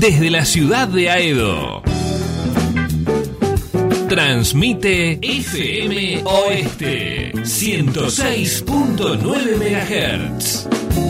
desde la ciudad de Aedo. Transmite FM Oeste 106.9 MHz.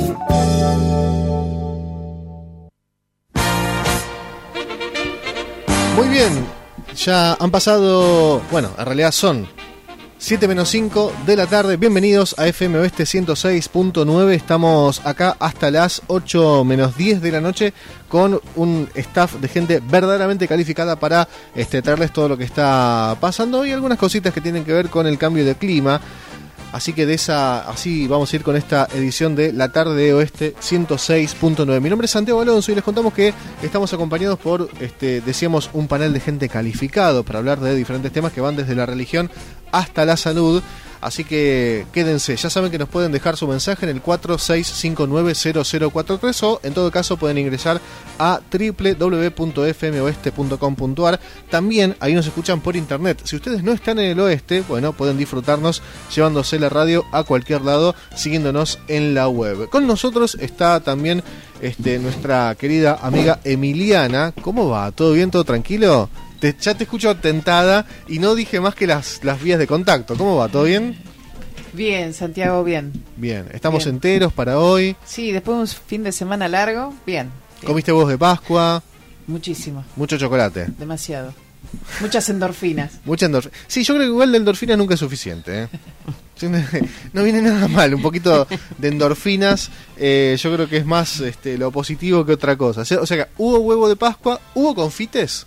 Muy bien, ya han pasado, bueno, en realidad son 7:05 de la tarde. Bienvenidos a FM Oeste 106.9. Estamos acá hasta las 8:10 de la noche con un staff de gente verdaderamente calificada para traerles todo lo que está pasando y algunas cositas que tienen que ver con el cambio de clima. Así que así vamos a ir con esta edición de La Tarde de Oeste 106.9. Mi nombre es Santiago Alonso y les contamos que estamos acompañados por, decíamos, un panel de gente calificado para hablar de diferentes temas que van desde la religión hasta la salud. Así que quédense, ya saben que nos pueden dejar su mensaje en el 46590043 o en todo caso pueden ingresar a www.fmoeste.com.ar. También ahí nos escuchan por internet. Si ustedes no están en el oeste, bueno, pueden disfrutarnos llevándose la radio a cualquier lado, siguiéndonos en la web. Con nosotros está también nuestra querida amiga Emiliana. ¿Cómo va? ¿Todo bien? ¿Todo tranquilo? Ya te escucho tentada y no dije más que las vías de contacto. ¿Cómo va? ¿Todo bien? Bien, Santiago, bien. Bien, ¿estamos bien. Enteros para hoy? Sí, después de un fin de semana largo, bien. ¿Comiste huevos de Pascua? Muchísimo. Mucho chocolate. Demasiado. Muchas endorfinas. Mucha endorfina. Sí, yo creo que igual de endorfinas nunca es suficiente, ¿eh? No viene nada mal, un poquito de endorfinas, yo creo que es más lo positivo que otra cosa. O sea, ¿hubo huevo de Pascua? ¿Hubo confites?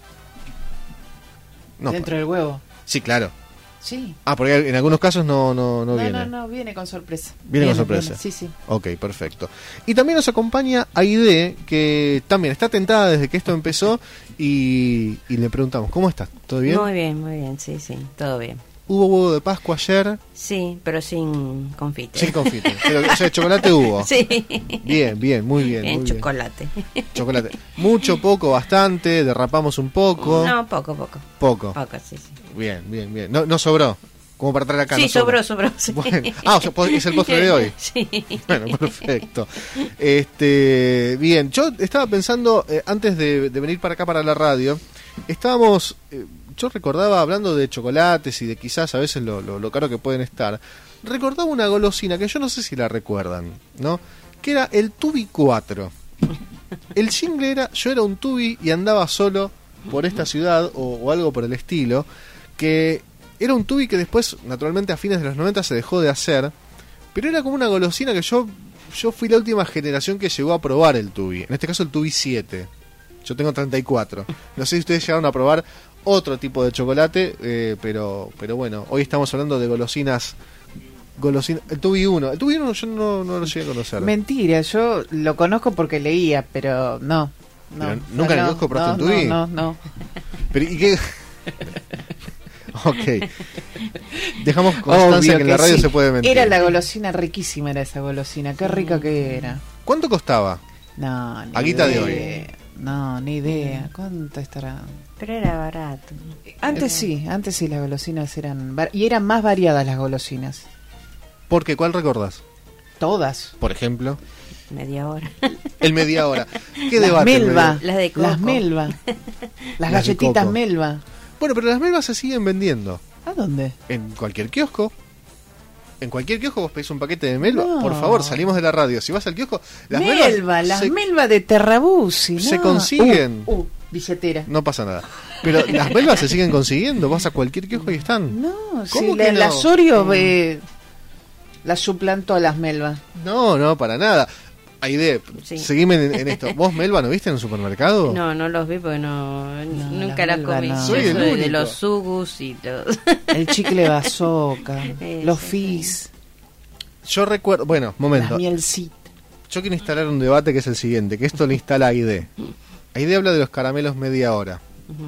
No, dentro del huevo. Sí, claro. Sí. Ah, porque en algunos casos no viene. No, viene con sorpresa. Viene con sorpresa. Sí, sí. Ok, perfecto. Y también nos acompaña Aide, que también está tentada desde que esto empezó y le preguntamos, ¿cómo estás? ¿Todo bien? Muy bien, sí, todo bien. ¿Hubo huevo de Pascua ayer? Sí, pero sin confite. Sin confite, pero o sea, chocolate hubo. Sí. Bien, muy bien. En muy chocolate. Bien. Chocolate. Mucho, poco, bastante, derrapamos un poco. No, poco. Poco, sí. Bien. No sobró, como para traer acá. Sí, no sobró. Sí. Bueno. O sea, es el postre de hoy. Sí. Bueno, perfecto. Bien, yo estaba pensando, antes de venir para acá para la radio, estábamos... yo recordaba, hablando de chocolates y de quizás a veces lo caro que pueden estar, recordaba una golosina que yo no sé si la recuerdan, ¿no? Que era el Tubi 4. El jingle era, yo era un Tubi y andaba solo por esta ciudad o algo por el estilo, que era un Tubi que después, naturalmente a fines de los 90 se dejó de hacer, pero era como una golosina que yo fui la última generación que llegó a probar el Tubi, en este caso el Tubi 7. Yo tengo 34. No sé si ustedes llegaron a probar otro tipo de chocolate, pero bueno, hoy estamos hablando de golosinas. El Tubi 1. El Tubi 1 yo no lo llegué a conocer. Mentira, yo lo conozco porque leía, pero no. Pero ¿nunca en el kiosco probaste un Tubi? No. Pero, ¿y qué? Ok. Dejamos constancia que en la radio sí. se puede mentir. Era la golosina riquísima, era esa golosina. Qué rica que era. ¿Cuánto costaba? No, ni Aguita idea. de hoy. No, ni idea. ¿Cuánto estará? Pero era barato. Antes sí las golosinas eran... Y eran más variadas las golosinas. ¿Por qué? ¿Cuál recordás? Todas. Por ejemplo. Media hora. El media hora. ¿Qué las debate? Melva. Las de coco. Las Melva. Las galletitas Melva. Bueno, pero las Melvas se siguen vendiendo. ¿A dónde? En cualquier kiosco. En cualquier kiosco vos pedís un paquete de Melva. No. Por favor, salimos de la radio. Si vas al kiosco, las Melva de Terrabuzzi, ¿no? se consiguen. Billetera. No pasa nada. Pero las Melvas se siguen consiguiendo. Vas a cualquier kiosco y están. No, ¿Cómo sí, que no? la Sorio las suplantó a las Melva. No, para nada. Aide, Sí. seguime en esto. ¿Vos Melva no viste en el supermercado? No los vi porque nunca la la comí. no. Soy el Eso de único. los sugus y los... El chicle bazooka, los Sí. fizz, Yo recuerdo... Bueno, momento. las mielcita. Yo quiero instalar un debate que es el siguiente, que esto lo instala Aide. Aide habla de los caramelos media hora.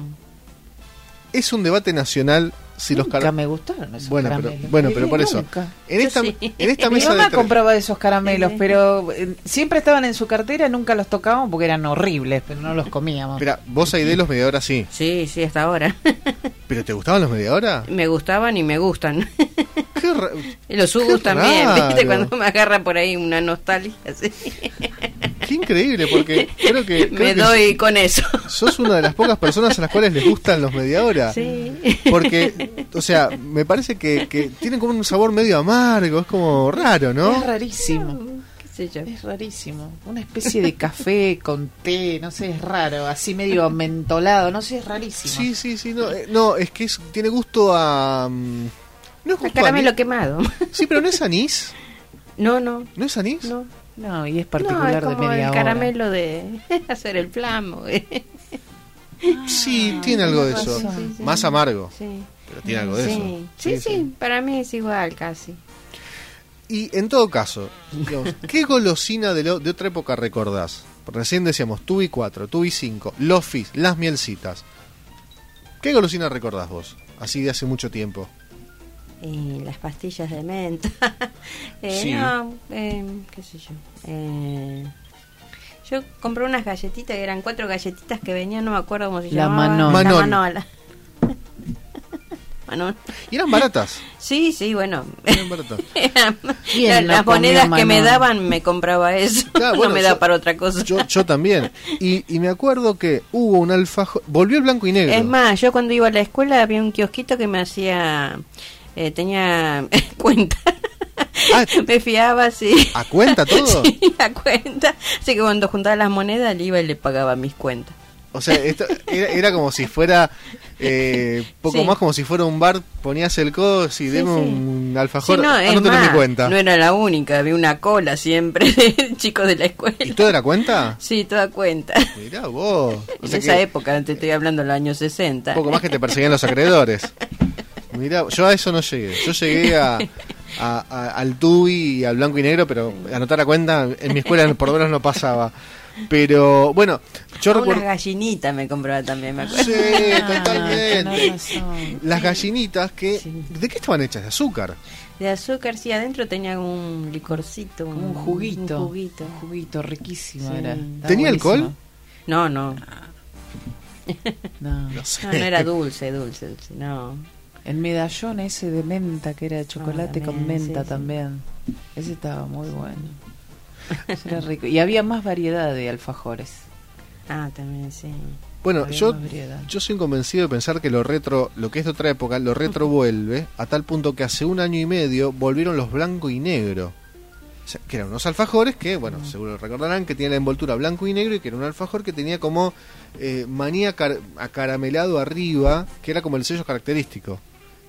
Es un debate nacional si los Nunca caramelos... me gustaron esos Bueno, caramelos. pero por eso. Nunca. En esta Mi mesa mamá de compraba esos caramelos, pero siempre estaban en su cartera, nunca los tocábamos porque eran horribles, pero no los comíamos. Mira, vos Aide los media hora sí. Sí, hasta ahora. ¿Pero te gustaban los media hora? Me gustaban y me gustan. Qué Y los Qué sugus también, raro. ¿viste? Cuando me agarra por ahí una nostalgia. Así. Qué increíble, porque creo que Me doy con eso. sos una de las pocas personas a las cuales les gustan los media hora. Sí. Porque, o sea, me parece que tienen como un sabor medio amargo, es como raro, ¿no? Es rarísimo. ¿Qué sé yo? Es rarísimo. Una especie de café con té, no sé, es raro, así medio mentolado, no sé, es rarísimo. Sí, no, es que tiene gusto a... no es El gusto a caramelo anís. quemado. Sí, pero no es anís. No. ¿No es anís? No. No, y es No, particular es de como media el hora. caramelo de hacer el flamo. Sí, tiene algo de eso. Sí. Más amargo, Sí. pero tiene algo de Sí. eso. Sí, para mí es igual casi. Y en todo caso, digamos, ¿qué golosina de otra época recordás? Recién decíamos Tubi 4, Tubi 5, Los Fizz, las mielcitas. ¿Qué golosina recordás vos? Así de hace mucho tiempo. Las pastillas de menta. Sí. No, qué sé yo. Yo compré unas galletitas que eran 4 galletitas que venían, no me acuerdo cómo se La llamaban. Manol. La Manol. Manola. Manol. Y eran baratas. Sí, bueno. Eran baratas. ¿Quién no Las comió monedas que me Manol? daban me compraba eso. Claro, bueno, no me da yo- para otra cosa. Yo también. Y me acuerdo que hubo un alfajor. Volvió el blanco y negro. Es más, yo cuando iba a la escuela había un kiosquito que me hacía... tenía cuenta. Ah, Me fiaba, sí. ¿a cuenta todo? Sí, a cuenta. Así que cuando juntaba las monedas, le iba y le pagaba mis cuentas. O sea, esto era como si fuera poco Sí. más como si fuera un bar, ponías el codo y deme sí. un alfajor, Sí, no, es anótelo en mi más, cuenta. no era la única, había una cola siempre de chicos de la escuela. ¿Y todo era cuenta? Sí, toda cuenta. Mirá vos. O En sea esa que época, te estoy hablando de los años 60. un poco más que te perseguían los acreedores. Mirá, yo a eso no llegué. Yo llegué al tubi y al blanco y negro, pero anotar a cuenta en mi escuela por lo menos no pasaba. Pero bueno, yo Unas recuerdo... gallinitas me compraba también, me acuerdo. Sí, totalmente. tenés razón. Las gallinitas que... Sí. ¿De qué estaban hechas? De azúcar. De azúcar, sí, adentro tenía un licorcito. Como un juguito. Un juguito. Un juguito riquísimo Sí. era. Estaba ¿Tenía buenísimo. alcohol? No, no. No. No sé. No era dulce, no. El medallón ese de menta, que era de chocolate con también, menta sí. también. Ese estaba muy bueno. Ese era rico. Y había más variedad de alfajores. Ah, también, sí. Bueno, Había yo más variedad. soy convencido de pensar que lo retro, lo que es de otra época, lo retro vuelve a tal punto que hace 1 año y medio volvieron los blanco y negro. O sea, que eran unos alfajores que, bueno, seguro recordarán que tenían la envoltura blanco y negro y que era un alfajor que tenía como maní acaramelado arriba, que era como el sello característico.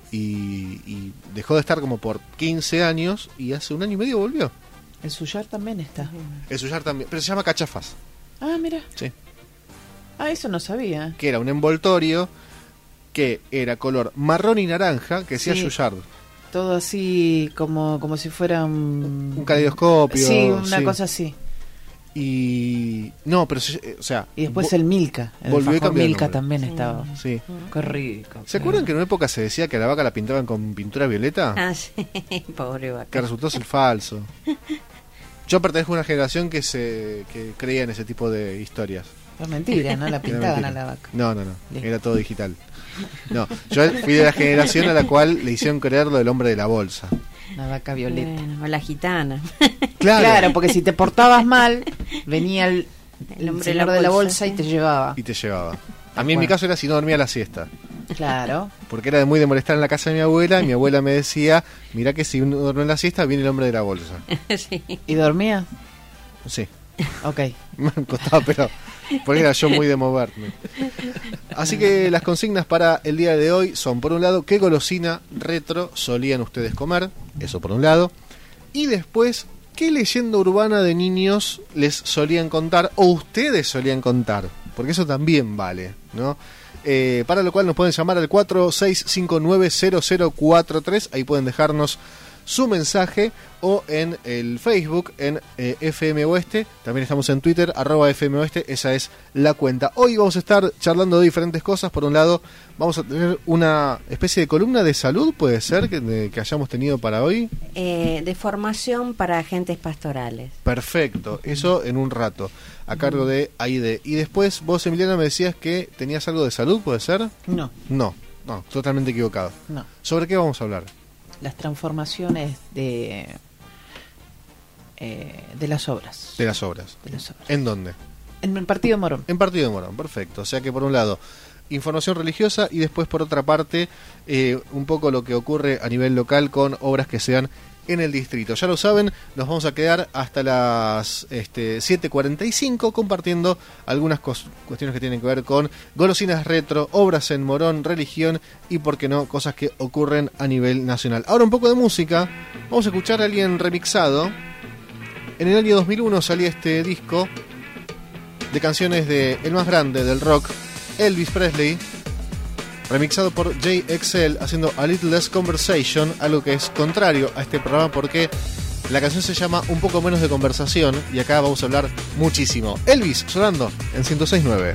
Y dejó de estar como por 15 años y hace 1 año y medio volvió. El suyar también está. El suyar también, pero se llama cachafas, Ah, mira. sí. Ah, eso no sabía. Que era un envoltorio que era color marrón y naranja, que decía Sí. Yuyard. Todo así como si fuera Un caleidoscopio. Sí, una sí. cosa así. Y... No, pero, o sea... Y después vo- el Milka. El volvió y alfajor cambió el Milka nombre. también Sí. estaba. Sí. Qué rico. ¿Se acuerdan que en una época se decía que a la vaca la pintaban con pintura violeta? Ah, sí, pobre Que vaca. resultó ser falso. Yo pertenezco a una generación que creía en ese tipo de historias. Es mentira, ¿no? La Era pintaban mentira. a la vaca. No. Listo. Era todo digital. No, yo fui de la generación a la cual le hicieron creer lo del hombre de la bolsa. La vaca violeta. Bueno, o la gitana. Claro, porque si te portabas mal, venía el El hombre señor de la bolsa y te llevaba. Y te llevaba. A mí en mi caso era si no dormía la siesta. Claro. Porque era de muy de molestar en la casa de mi abuela. Y mi abuela me decía, mirá que si uno duerme en la siesta, viene el hombre de la bolsa. Sí. ¿Y dormía? Sí, Ok. me costaba, pero porque era yo muy de moverme. Así que las consignas para el día de hoy son, por un lado, ¿qué golosina retro solían ustedes comer? Eso por un lado. Y después, ¿qué leyenda urbana de niños les solían contar o ustedes solían contar? Porque eso también vale, ¿no? Para lo cual nos pueden llamar al 46590043. Ahí pueden dejarnos su mensaje o en el Facebook en FM Oeste. También estamos en Twitter, @FM Oeste. Esa es la cuenta. Hoy vamos a estar charlando de diferentes cosas. Por un lado, vamos a tener una especie de columna de salud, puede ser, que hayamos tenido para hoy. De formación para agentes pastorales. Perfecto, eso en un rato, a cargo de Aide. Y después vos, Emiliana, me decías que tenías algo de salud, ¿puede ser? No, No, totalmente equivocado. no. ¿Sobre qué vamos a hablar? Las transformaciones de las obras. De las obras. De las obras. ¿En dónde? En el Partido de Morón. En Partido de Morón, perfecto. O sea que por un lado, información religiosa y después por otra parte, un poco lo que ocurre a nivel local con obras que sean en el distrito. Ya lo saben, nos vamos a quedar hasta las 7:45 compartiendo algunas cuestiones que tienen que ver con golosinas retro, obras en Morón, religión y, por qué no, cosas que ocurren a nivel nacional. Ahora un poco de música. Vamos a escuchar a alguien remixado. En el año 2001 salía este disco de canciones de el más grande del rock, Elvis Presley, remixado por JXL, haciendo A Little Less Conversation, algo que es contrario a este programa porque la canción se llama Un poco menos de conversación y acá vamos a hablar muchísimo. Elvis sonando en 106.9.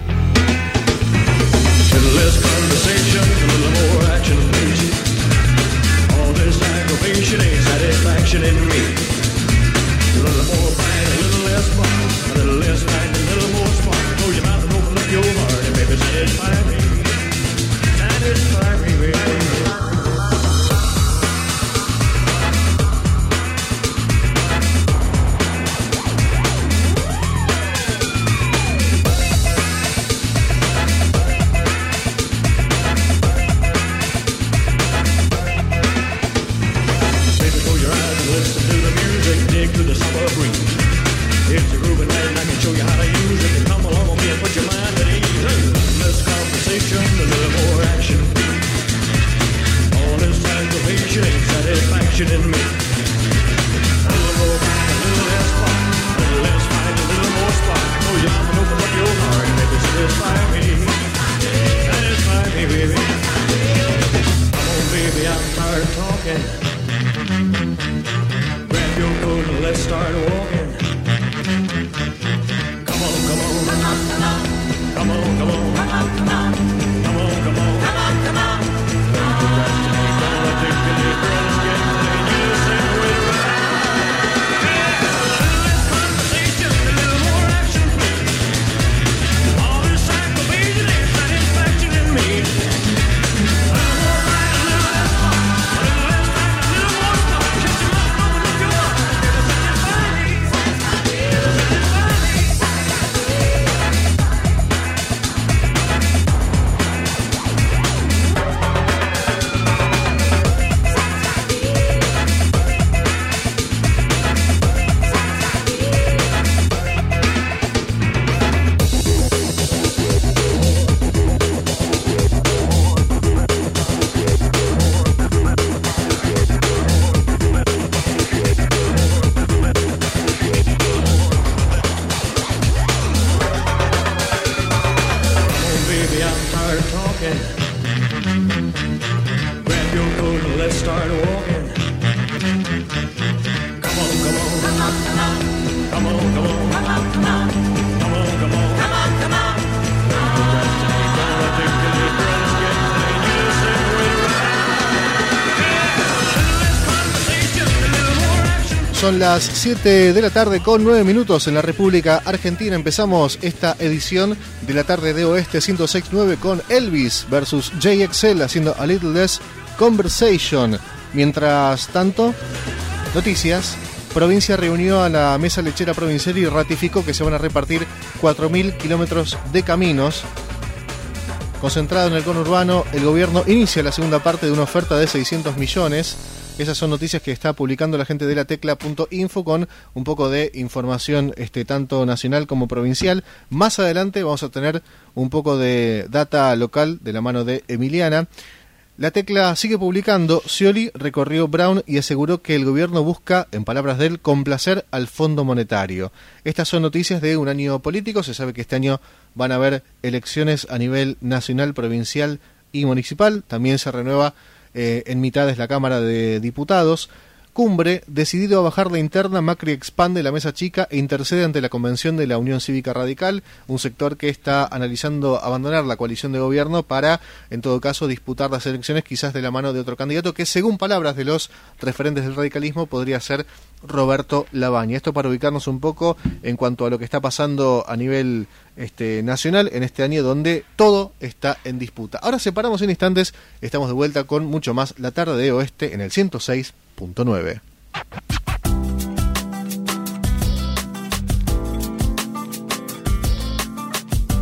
Son las 7 de la tarde con 9 minutos en la República Argentina. Empezamos esta edición de la tarde de Oeste 106.9 con Elvis versus JXL haciendo A Little Less Conversation. Mientras tanto, noticias. Provincia reunió a la mesa lechera provincial y ratificó que se van a repartir 4.000 kilómetros de caminos. Concentrado en el conurbano, el gobierno inicia la segunda parte de una oferta de 600 millones. Esas son noticias que está publicando la gente de latecla.info con un poco de información tanto nacional como provincial. Más adelante vamos a tener un poco de data local de la mano de Emiliana. La Tecla sigue publicando. Scioli recorrió Brown y aseguró que el gobierno busca, en palabras de él, complacer al Fondo Monetario. Estas son noticias de un año político. Se sabe que este año van a haber elecciones a nivel nacional, provincial y municipal. También se renueva en mitades la Cámara de Diputados. Cumbre, decidido a bajar la interna, Macri expande la mesa chica e intercede ante la convención de la Unión Cívica Radical, un sector que está analizando abandonar la coalición de gobierno para, en todo caso, disputar las elecciones quizás de la mano de otro candidato que, según palabras de los referentes del radicalismo, podría ser Roberto Labaña. Esto para ubicarnos un poco en cuanto a lo que está pasando a nivel nacional en este año donde todo está en disputa. Ahora separamos en instantes, estamos de vuelta con mucho más La Tarde de Oeste en el 106.9.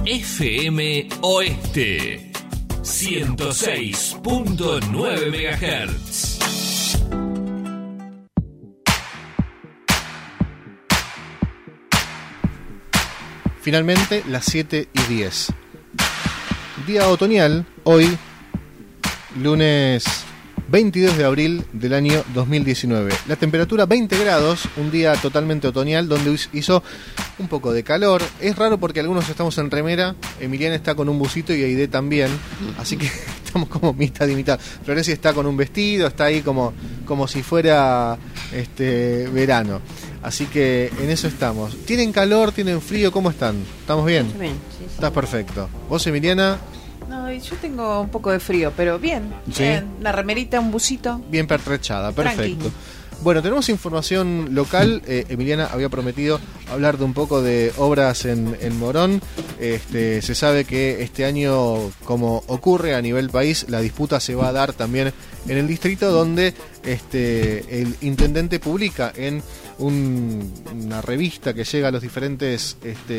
FM Oeste 106.9 MHz. Finalmente, las 7:10. Día otoñal, hoy, lunes 22 de abril del año 2019. La temperatura 20 grados, un día totalmente otoñal donde hizo un poco de calor. Es raro porque algunos estamos en remera, Emiliana está con un busito y Aide también, así que estamos como mitad y mitad. Florencia está con un vestido, está ahí como si fuera verano. Así que en eso estamos. ¿Tienen calor? ¿Tienen frío? ¿Cómo están? ¿Estamos bien? Bien, sí. Estás perfecto. ¿Vos, Emiliana? No, yo tengo un poco de frío, pero bien. ¿Sí? Bien. Una remerita, un busito. Bien pertrechada, perfecto. Tranqui. Bueno, tenemos información local. Emiliana había prometido hablar de un poco de obras en Morón. Se sabe que este año, como ocurre a nivel país, la disputa se va a dar también en el distrito, donde el intendente publica en una revista que llega a los diferentes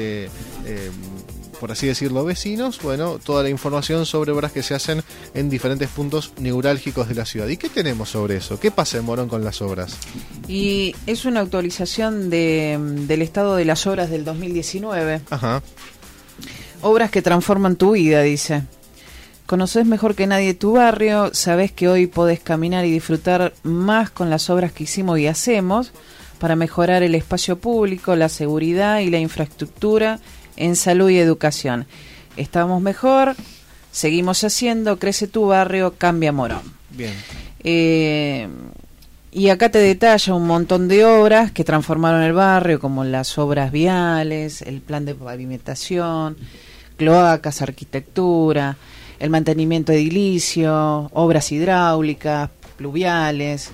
por así decirlo, vecinos, bueno, toda la información sobre obras que se hacen en diferentes puntos neurálgicos de la ciudad. ¿Y qué tenemos sobre eso? ¿Qué pasa en Morón con las obras? Y es una actualización del estado de las obras del 2019. Ajá. Obras que transforman tu vida, dice. Conocés mejor que nadie tu barrio, sabés que hoy podés caminar y disfrutar más con las obras que hicimos y hacemos para mejorar el espacio público, la seguridad y la infraestructura en salud y educación. Estamos mejor, seguimos haciendo, crece tu barrio, cambia Morón. Bien. Y acá te detalla un montón de obras que transformaron el barrio, como las obras viales, el plan de pavimentación, cloacas, arquitectura, el mantenimiento edilicio, obras hidráulicas, pluviales,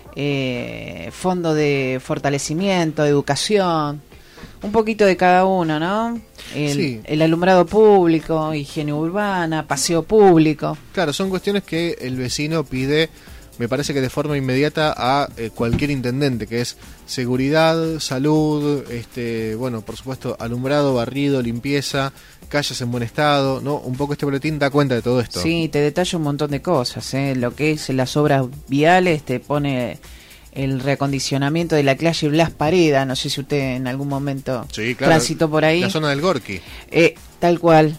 fondo de fortalecimiento, educación. Un poquito de cada uno, ¿no? Sí. El alumbrado público, higiene urbana, paseo público. Claro, son cuestiones que el vecino pide, me parece que de forma inmediata, a cualquier intendente, que es seguridad, salud, bueno, por supuesto, alumbrado, barrido, limpieza, calles en buen estado, ¿no? Un poco este boletín da cuenta de todo esto. Sí, te detalla un montón de cosas, ¿eh? Lo que es las obras viales, te pone el reacondicionamiento de la calle Blas Pareda, no sé si usted en algún momento Sí, claro, transitó por ahí. La zona del Gorki. Tal cual.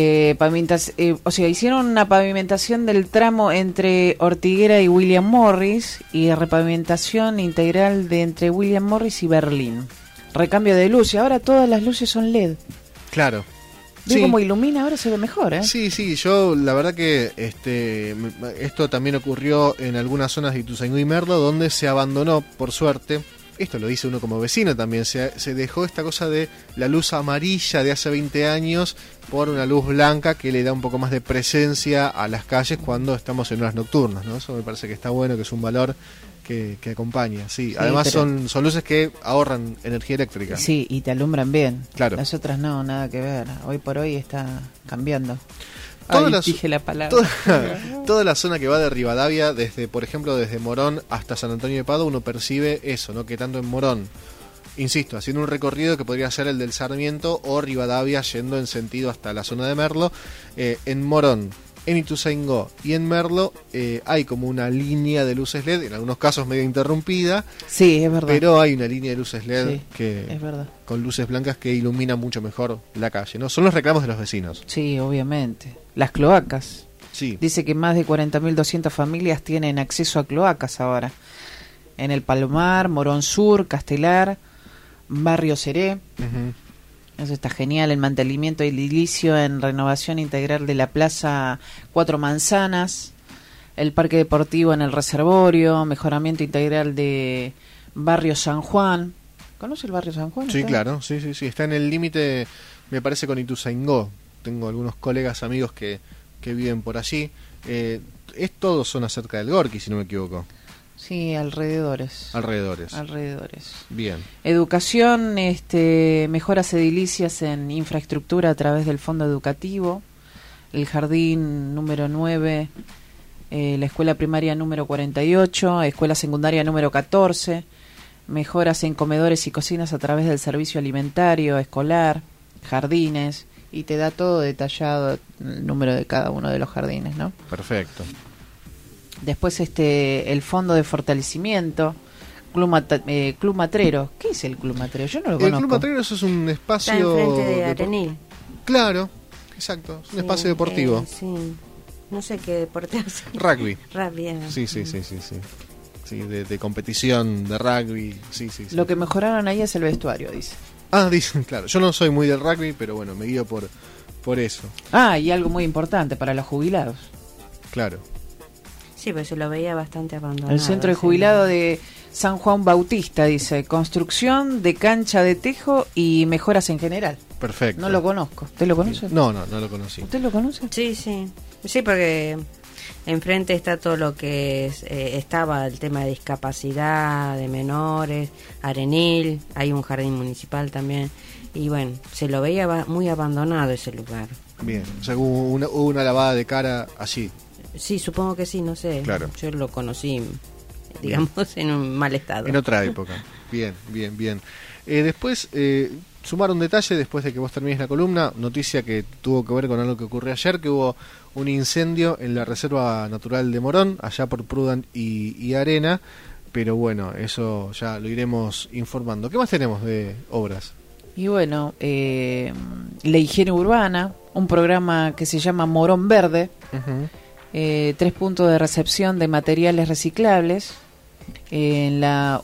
O sea, hicieron una pavimentación del tramo entre Ortiguera y William Morris y repavimentación integral de entre William Morris y Berlín. Recambio de luz y ahora todas las luces son LED. Claro. ¿Ve Sí. cómo ilumina? Ahora se ve mejor, ¿eh? Sí, yo la verdad que esto también ocurrió en algunas zonas de Ituzaingó y Merlo, donde se abandonó, por suerte, esto lo dice uno como vecino también, se dejó esta cosa de la luz amarilla de hace 20 años por una luz blanca que le da un poco más de presencia a las calles cuando estamos en horas nocturnas, ¿no? Eso me parece que está bueno, que es un valor que acompaña, sí. Además pero son luces que ahorran energía eléctrica. Sí, y te alumbran bien. Claro. Las otras no, nada que ver. Hoy por hoy está cambiando. Dije la palabra. Toda la zona que va de Rivadavia, por ejemplo, desde Morón hasta San Antonio de Padua, uno percibe eso, ¿no? Que tanto en Morón, insisto, haciendo un recorrido que podría ser el del Sarmiento o Rivadavia yendo en sentido hasta la zona de Merlo, en Morón, en Ituzaingó y en Merlo hay como una línea de luces LED, en algunos casos medio interrumpida, Sí, es verdad. pero hay una línea de luces LED Sí, que es verdad. con luces blancas que ilumina mucho mejor la calle, ¿no? Son los reclamos de los vecinos. Sí, obviamente. Las cloacas. Sí. Dice que más de 40.200 familias tienen acceso a cloacas ahora. En el Palomar, Morón Sur, Castelar, Barrio Seré. Ujú. Eso está genial. El mantenimiento edilicio en renovación integral de la Plaza Cuatro Manzanas. El Parque Deportivo en el Reservorio. Mejoramiento integral de Barrio San Juan. ¿Conoce el Barrio San Juan? Sí, usted? claro, sí. Está en el límite, me parece, con Ituzaingó. Tengo algunos colegas, amigos que viven por allí. Es todo zona cerca del Gorki, si no me equivoco. Sí, alrededores. Alrededores. Bien. Educación, mejoras edilicias en infraestructura a través del fondo educativo. El jardín número 9, la escuela primaria número 48, escuela secundaria número 14. Mejoras en comedores y cocinas a través del servicio alimentario, escolar, jardines, y te da todo detallado, el número de cada uno de los jardines, ¿no? Perfecto. Después el fondo de fortalecimiento, Club Matrero. ¿Qué es el Club Matrero? Yo no lo conozco. El Club Matrero es un espacio... Está enfrente de Arenil. Claro, exacto, es un espacio deportivo. Sí, no sé qué deporte hace. Rugby. Rugby. Sí. Sí, de competición, de rugby, sí. Lo que mejoraron ahí es el vestuario, dice. Dicen, claro, yo no soy muy del rugby, pero bueno, me guío por eso. Y algo muy importante para los jubilados. Claro. Sí, pues se lo veía bastante abandonado. El centro de jubilado de San Juan Bautista, dice, construcción de cancha de tejo y mejoras en general. Perfecto. No lo conozco. ¿Usted lo conoce? No lo conocí. ¿Usted lo conoce? Sí. Sí, porque enfrente está todo lo que estaba el tema de discapacidad, de menores, Arenil, hay un jardín municipal también. Y bueno, se lo veía muy abandonado ese lugar. Bien, o sea, hubo una lavada de cara allí. Sí, supongo que sí, no sé. Claro. Yo lo conocí, digamos, en un mal estado. En otra época. Bien. Después, sumar un detalle después de que vos termines la columna, noticia que tuvo que ver con algo que ocurrió ayer, que hubo un incendio en la Reserva Natural de Morón, allá por Prudent y Arena, pero bueno, eso ya lo iremos informando. ¿Qué más tenemos de obras? Y bueno, la higiene urbana, un programa que se llama Morón Verde, 3 puntos de recepción de materiales reciclables en la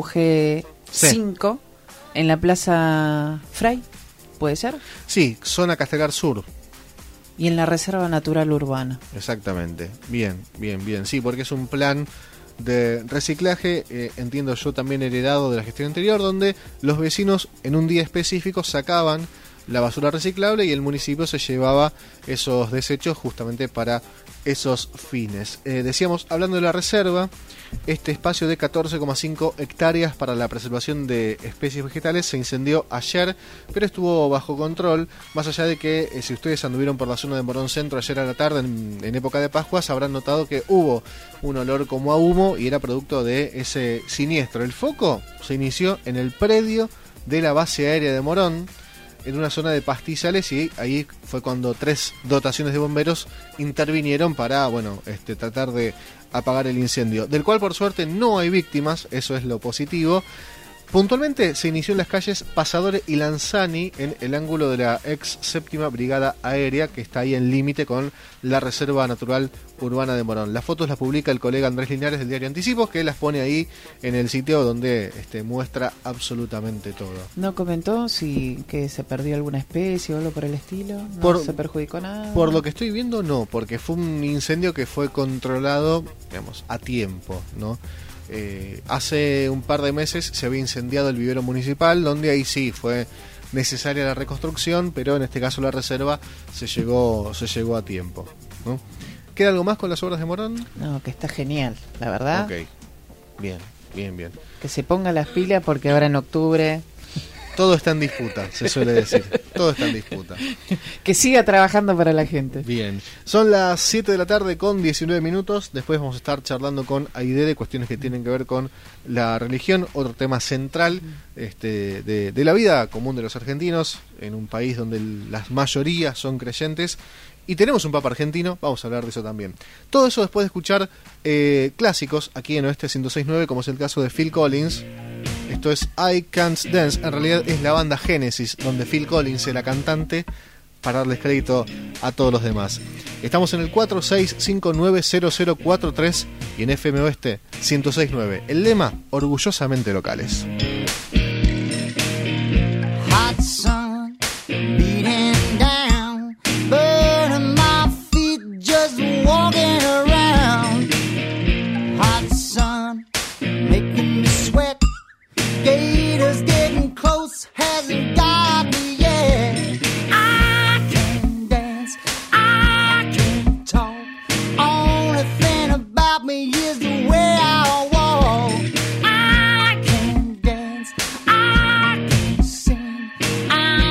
UG5, en la Plaza Fray, ¿puede ser? Sí, zona Castelar Sur. Y en la Reserva Natural Urbana. Exactamente, bien. Sí, porque es un plan de reciclaje, entiendo yo, también heredado de la gestión anterior, donde los vecinos en un día específico sacaban la basura reciclable y el municipio se llevaba esos desechos justamente para esos fines. Decíamos, hablando de la reserva, este espacio de 14,5 hectáreas para la preservación de especies vegetales se incendió ayer, pero estuvo bajo control, más allá de que si ustedes anduvieron por la zona de Morón Centro ayer a la tarde en época de Pascuas, habrán notado que hubo un olor como a humo y era producto de ese siniestro. El foco se inició en el predio de la base aérea de Morón, en una zona de pastizales, y ahí fue cuando 3 dotaciones de bomberos intervinieron para, tratar de apagar el incendio, del cual por suerte no hay víctimas, eso es lo positivo. Puntualmente se inició en las calles Pasadores y Lanzani, en el ángulo de la ex séptima brigada aérea, que está ahí en límite con la Reserva Natural Urbana de Morón. Las fotos las publica el colega Andrés Linares del diario Anticipos, que las pone ahí en el sitio donde muestra absolutamente todo. ¿No comentó que se perdió alguna especie o algo por el estilo? ¿No se perjudicó nada? Por lo que estoy viendo, no, porque fue un incendio que fue controlado, a tiempo, ¿no? Hace un par de meses se había incendiado el vivero municipal, donde ahí sí fue necesaria la reconstrucción, pero en este caso la reserva se llegó a tiempo, ¿no? ¿Queda algo más con las obras de Morón? No, que está genial, la verdad. Ok, bien. Que se ponga las pilas porque ahora en octubre... Todo está en disputa, se suele decir. Todo está en disputa. Que siga trabajando para la gente. Bien. Son las 7 de la tarde con 19 minutos. Después vamos a estar charlando con Aide de cuestiones que tienen que ver con la religión. Otro tema central de la vida común de los argentinos, en un país donde las mayorías son creyentes. Y tenemos un papa argentino, vamos a hablar de eso también. Todo eso después de escuchar clásicos aquí en Oeste 106.9, como es el caso de Phil Collins. Esto es I Can't Dance, en realidad es la banda Genesis, donde Phil Collins es la cantante, para darles crédito a todos los demás. Estamos en el 46590043 y en FM Oeste 106.9. El lema, orgullosamente locales. Hot sun beating down, burning my feet just walking around. Hot sun making me sweat. Gators getting close, hasn't got me yet. I can dance, I can talk. Only thing about me is the way I walk. I can dance, I can sing. I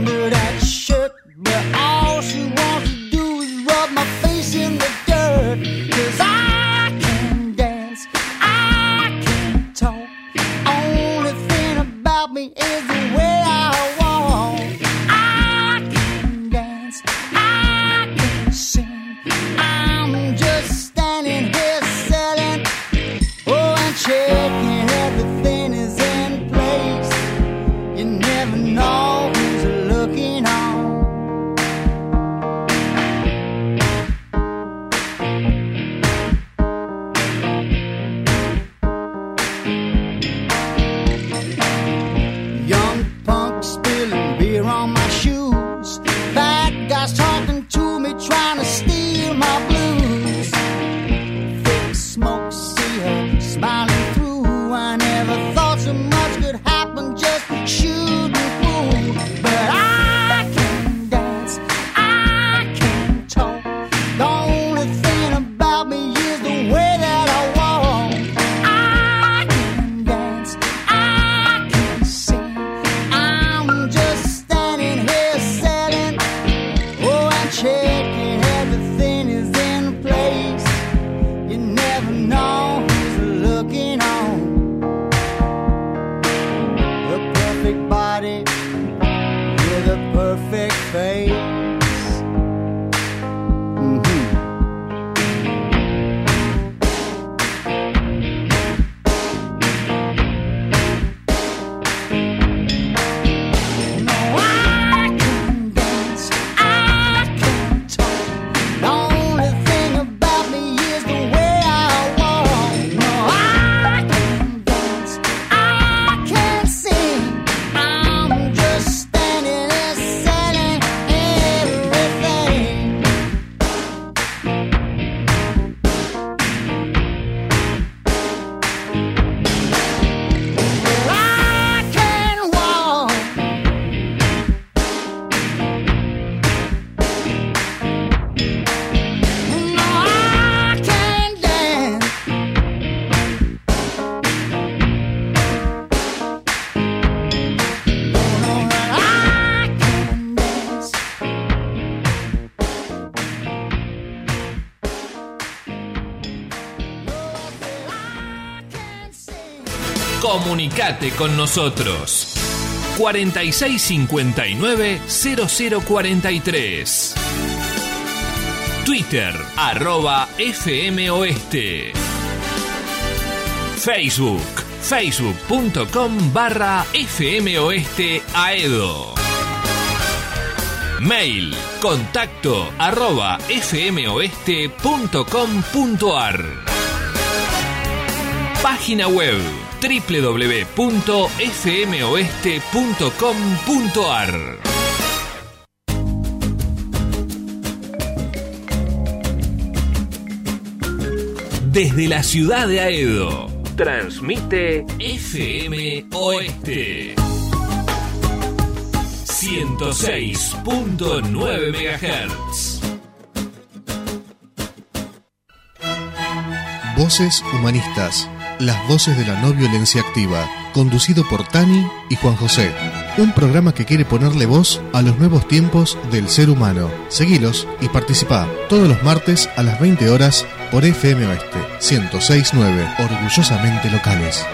under that shirt, but all she wants to do is rub my face in the dirt. 'Cause I can dance, I can talk. Only thing about me is the way I walk. I can dance, I can sing. I'm just standing here selling, oh, and checking everything is in place. You never know who's looking on. Young punk spilling beer on my shoes. Bad guys talking to me, trying to steal my blues. Thick smoke, see her smiling through. I never thought so much could happen, just shooting through. But I can dance, I can talk. The only thing about me is the way that I walk. I can dance, I can sing. I'm just standing here selling, oh, and checking everything is in place. You never know who's looking on. The perfect body with a perfect face. No, I can dance, I can talk. The only thing about me is the way I walk. No, I can dance, I can sing. I'm just standing there selling everything. Well, I can walk. No, I can dance. No, I can dance. I can sing. Comunicate con nosotros. 4659-0043. Twitter, @FM Oeste. Facebook, facebook.com/FM Oeste Aedo. Mail, contacto @fmoeste.com.ar. Página web www.fmoeste.com.ar. Desde la ciudad de Aedo, transmite FM Oeste 106.9 MHz. Voces Humanistas, las voces de la no violencia activa, conducido por Tani y Juan José. Un programa que quiere ponerle voz a los nuevos tiempos del ser humano. Seguilos y participá todos los martes a las 20 horas por FM Oeste 106.9, orgullosamente locales.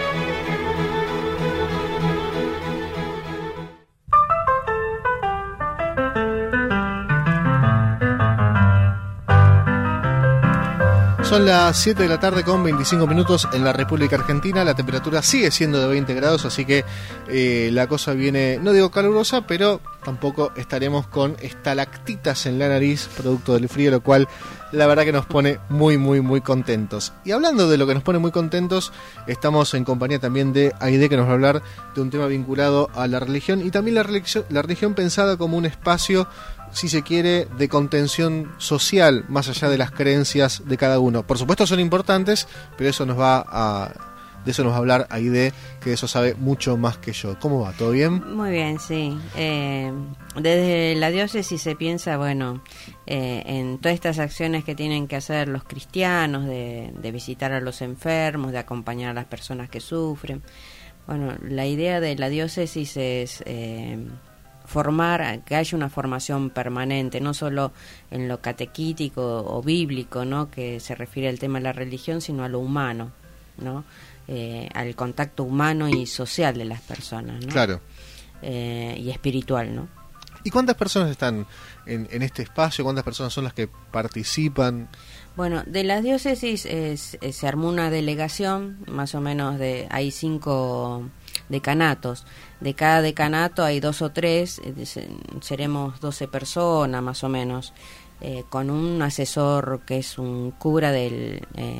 Son las 7 de la tarde con 25 minutos en la República Argentina. La temperatura sigue siendo de 20 grados, así que la cosa viene, no digo calurosa, pero tampoco estaremos con estalactitas en la nariz, producto del frío, lo cual la verdad que nos pone muy, muy, muy contentos. Y hablando de lo que nos pone muy contentos, estamos en compañía también de Aide, que nos va a hablar de un tema vinculado a la religión y también la religión pensada como un espacio, si se quiere, de contención social, más allá de las creencias de cada uno. Por supuesto son importantes, pero de eso nos va a hablar Aide, que de eso sabe mucho más que yo. ¿Cómo va? ¿Todo bien? Muy bien, sí. Desde la diócesis se piensa, bueno, en todas estas acciones que tienen que hacer los cristianos, de visitar a los enfermos, de acompañar a las personas que sufren. Bueno, la idea de la diócesis es que haya una formación permanente, no solo en lo catequítico o bíblico, ¿no? Que se refiere al tema de la religión, sino a lo humano, ¿no? Al contacto humano y social de las personas, ¿no? Claro. Y espiritual, ¿no? ¿Y cuántas personas están en este espacio? ¿Cuántas personas son las que participan? Bueno, de las diócesis se armó una delegación, más o menos hay 5 decanatos. De cada decanato hay 2 o 3, seremos 12 personas más o menos, con un asesor que es un cura de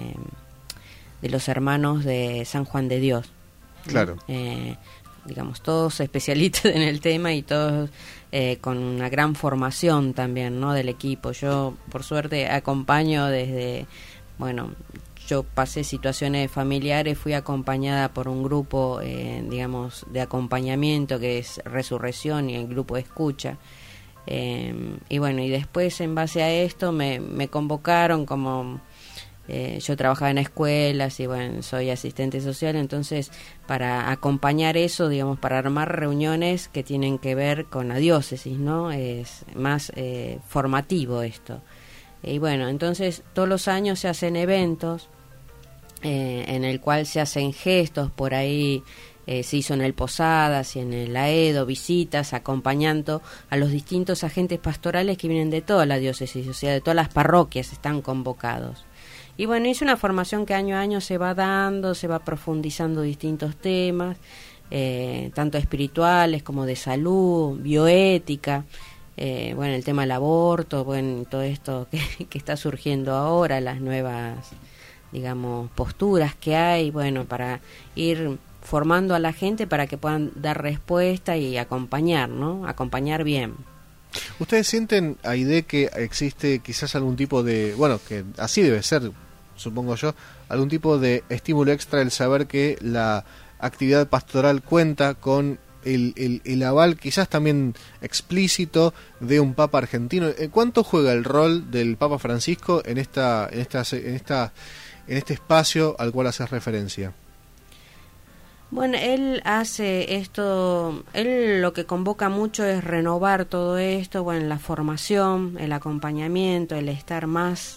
los hermanos de San Juan de Dios. Claro. Digamos, todos especialistas en el tema y todos con una gran formación también, ¿no? Del equipo. Yo, por suerte, acompaño desde, bueno, yo pasé situaciones familiares, fui acompañada por un grupo, digamos, de acompañamiento que es Resurrección y el grupo de escucha. Y bueno, y después en base a esto me convocaron como... yo trabajaba en escuelas y bueno, soy asistente social, entonces para acompañar eso, digamos, para armar reuniones que tienen que ver con la diócesis, ¿no? Es más formativo esto. Y bueno, entonces todos los años se hacen eventos en el cual se hacen gestos, por ahí se hizo en el Posadas y en el Aedo, visitas acompañando a los distintos agentes pastorales que vienen de toda la diócesis, o sea, de todas las parroquias están convocados. Y bueno, es una formación que año a año se va dando, se va profundizando distintos temas, tanto espirituales como de salud, bioética, bueno, el tema del aborto, bueno, todo esto que está surgiendo ahora, las nuevas, digamos, posturas que hay, bueno, para ir formando a la gente para que puedan dar respuesta y acompañar, ¿no? Acompañar bien. ¿Ustedes sienten, Aide, que existe quizás algún tipo de, bueno, que así debe ser, supongo yo, algún tipo de estímulo extra el saber que la actividad pastoral cuenta con el aval quizás también explícito de un Papa argentino? ¿Cuánto juega el rol del Papa Francisco en este espacio al cual haces referencia? Bueno, él hace esto, él lo que convoca mucho es renovar todo esto, bueno, la formación, el acompañamiento, el estar más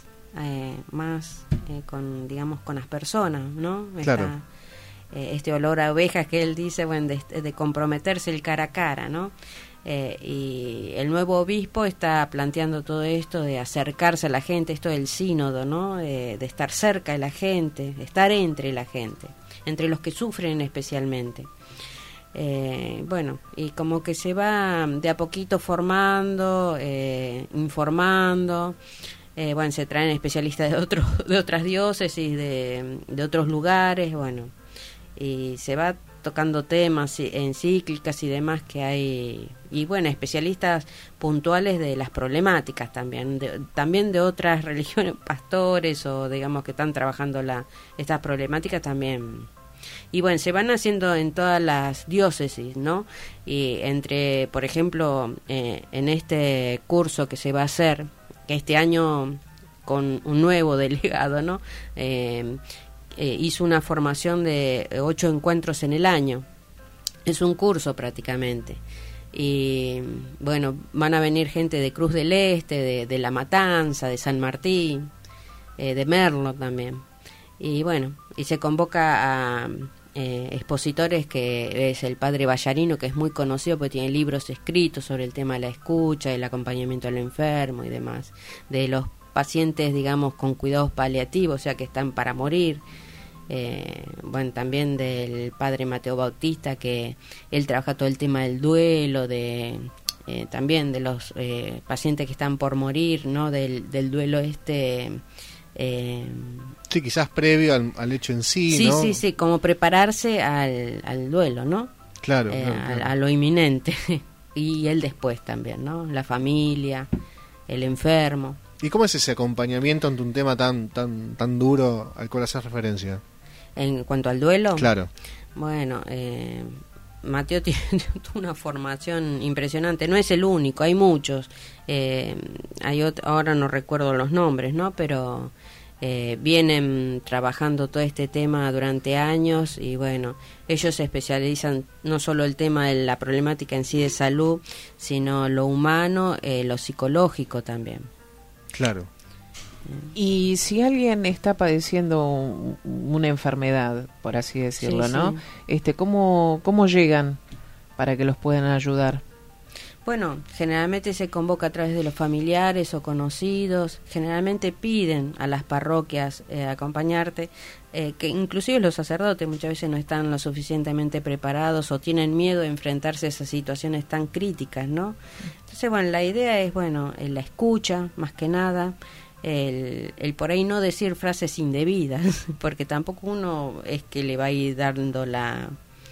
con, digamos, con las personas, ¿no? Claro. Este olor a ovejas que él dice, bueno, de comprometerse el cara a cara, ¿no? Y el nuevo obispo está planteando todo esto de acercarse a la gente, esto del sínodo, ¿no? De estar cerca de la gente, de estar entre la gente, entre los que sufren especialmente. Bueno, y como que se va de a poquito formando, informando. Bueno, se traen especialistas de otras diócesis, de otros lugares, bueno, y se va tocando temas encíclicas y demás que hay, y bueno, especialistas puntuales de las problemáticas también de otras religiones, pastores o digamos que están trabajando estas problemáticas también. Y bueno, se van haciendo en todas las diócesis, ¿no? Y entre, por ejemplo, en este curso que se va a hacer, que este año con un nuevo delegado, ¿no? Hizo una formación de 8 encuentros en el año. Es un curso prácticamente. Y bueno, van a venir gente de Cruz del Este, de La Matanza, de San Martín, de Merlo también. Y bueno, y se convoca a expositores, que es el padre Ballarino, que es muy conocido porque tiene libros escritos sobre el tema de la escucha, el acompañamiento al enfermo y demás, de los pacientes, digamos, con cuidados paliativos, o sea, que están para morir. Bueno, también del padre Mateo Bautista, que él trabaja todo el tema del duelo, también de los pacientes que están por morir, ¿no? Del duelo sí, quizás previo al hecho en sí, sí, ¿no? Sí, como prepararse al duelo, ¿no? Claro, claro. A lo inminente. Y él después también, ¿no? La familia, el enfermo. ¿Y cómo es ese acompañamiento ante un tema tan duro al cual haces referencia? En cuanto al duelo, claro. Bueno, Mateo tiene una formación impresionante. No es el único, hay muchos. Hay ahora no recuerdo los nombres, ¿no? Pero vienen trabajando todo este tema durante años y bueno, ellos se especializan no solo el tema de la problemática en sí de salud, sino lo humano, lo psicológico también. Claro. Y si alguien está padeciendo una enfermedad, por así decirlo, Sí, ¿no? sí. ¿Cómo llegan para que los puedan ayudar? Bueno, generalmente se convoca a través de los familiares o conocidos, generalmente piden a las parroquias acompañarte, que inclusive los sacerdotes muchas veces no están lo suficientemente preparados o tienen miedo de enfrentarse a esas situaciones tan críticas, ¿no? Entonces, bueno, la idea es, bueno, la escucha, más que nada, el por ahí no decir frases indebidas, porque tampoco uno es que le va a ir dando la,